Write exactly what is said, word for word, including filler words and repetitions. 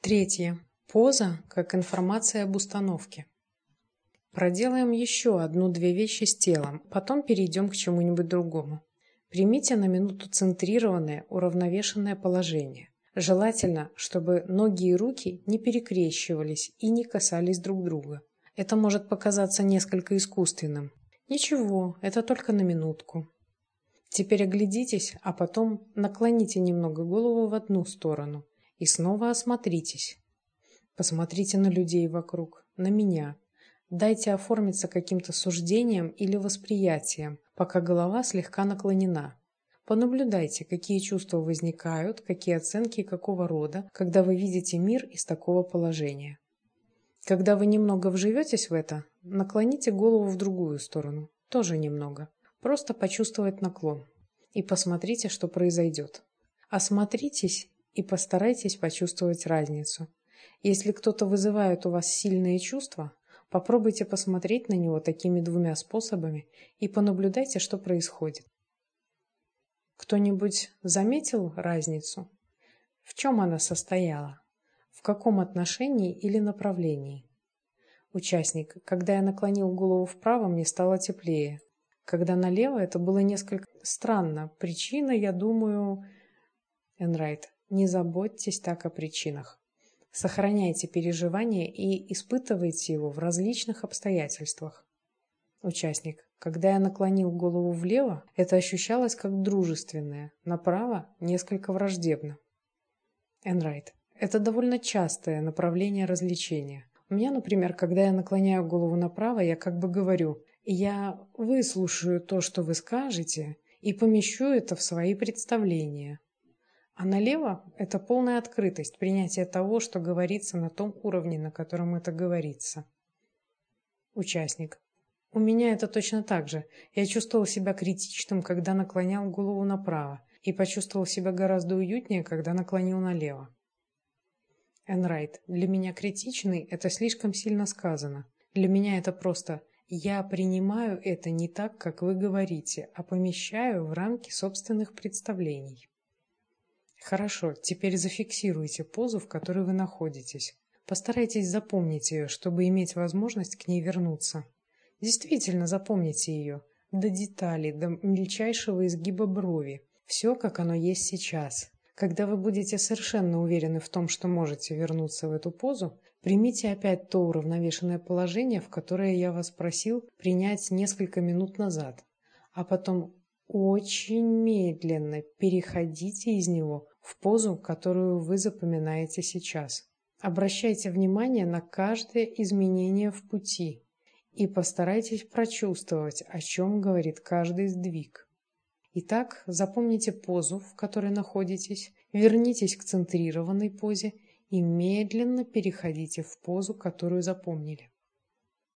Третье. Поза как информация об установке. Проделаем еще одну-две вещи с телом, потом перейдем к чему-нибудь другому. Примите на минуту центрированное, уравновешенное положение. Желательно, чтобы ноги и руки не перекрещивались и не касались друг друга. Это может показаться несколько искусственным. Ничего, это только на минутку. Теперь оглядитесь, а потом наклоните немного голову в одну сторону и снова осмотритесь. Посмотрите на людей вокруг, на меня. Дайте оформиться каким-то суждением или восприятием, пока голова слегка наклонена. Понаблюдайте, какие чувства возникают, какие оценки и какого рода, когда вы видите мир из такого положения. Когда вы немного вживетесь в это, наклоните голову в другую сторону, тоже немного. Просто почувствовать наклон. И посмотрите, что произойдет. Осмотритесь и постарайтесь почувствовать разницу. Если кто-то вызывает у вас сильные чувства, попробуйте посмотреть на него такими двумя способами и понаблюдайте, что происходит. Кто-нибудь заметил разницу? В чем она состояла? В каком отношении или направлении? Участник. Когда я наклонил голову вправо, мне стало теплее. Когда налево, это было несколько странно. Причина, я думаю... Энрайт. Не заботьтесь так о причинах. Сохраняйте переживание и испытывайте его в различных обстоятельствах. Участник. Когда я наклонил голову влево, это ощущалось как дружественное, направо несколько враждебно. Энрайт. Это довольно частое направление развлечения. У меня, например, когда я наклоняю голову направо, я как бы говорю: я выслушаю то, что вы скажете, и помещу это в свои представления. А налево – это полная открытость, принятие того, что говорится на том уровне, на котором это говорится. Участник. У меня это точно так же. Я чувствовал себя критичным, когда наклонял голову направо, и почувствовал себя гораздо уютнее, когда наклонил налево. Энрайт. Для меня критичный – это слишком сильно сказано. Для меня это просто «я принимаю это не так, как вы говорите, а помещаю в рамки собственных представлений». Хорошо, теперь зафиксируйте позу, в которой вы находитесь. Постарайтесь запомнить ее, чтобы иметь возможность к ней вернуться. Действительно запомните ее, до деталей, до мельчайшего изгиба брови. Все, как оно есть сейчас. Когда вы будете совершенно уверены в том, что можете вернуться в эту позу, примите опять то уравновешенное положение, в которое я вас просил принять несколько минут назад, а потом очень медленно переходите из него в позу, которую вы запоминаете сейчас. Обращайте внимание на каждое изменение в пути и постарайтесь прочувствовать, о чем говорит каждый сдвиг. Итак, запомните позу, в которой находитесь, вернитесь к центрированной позе и медленно переходите в позу, которую запомнили.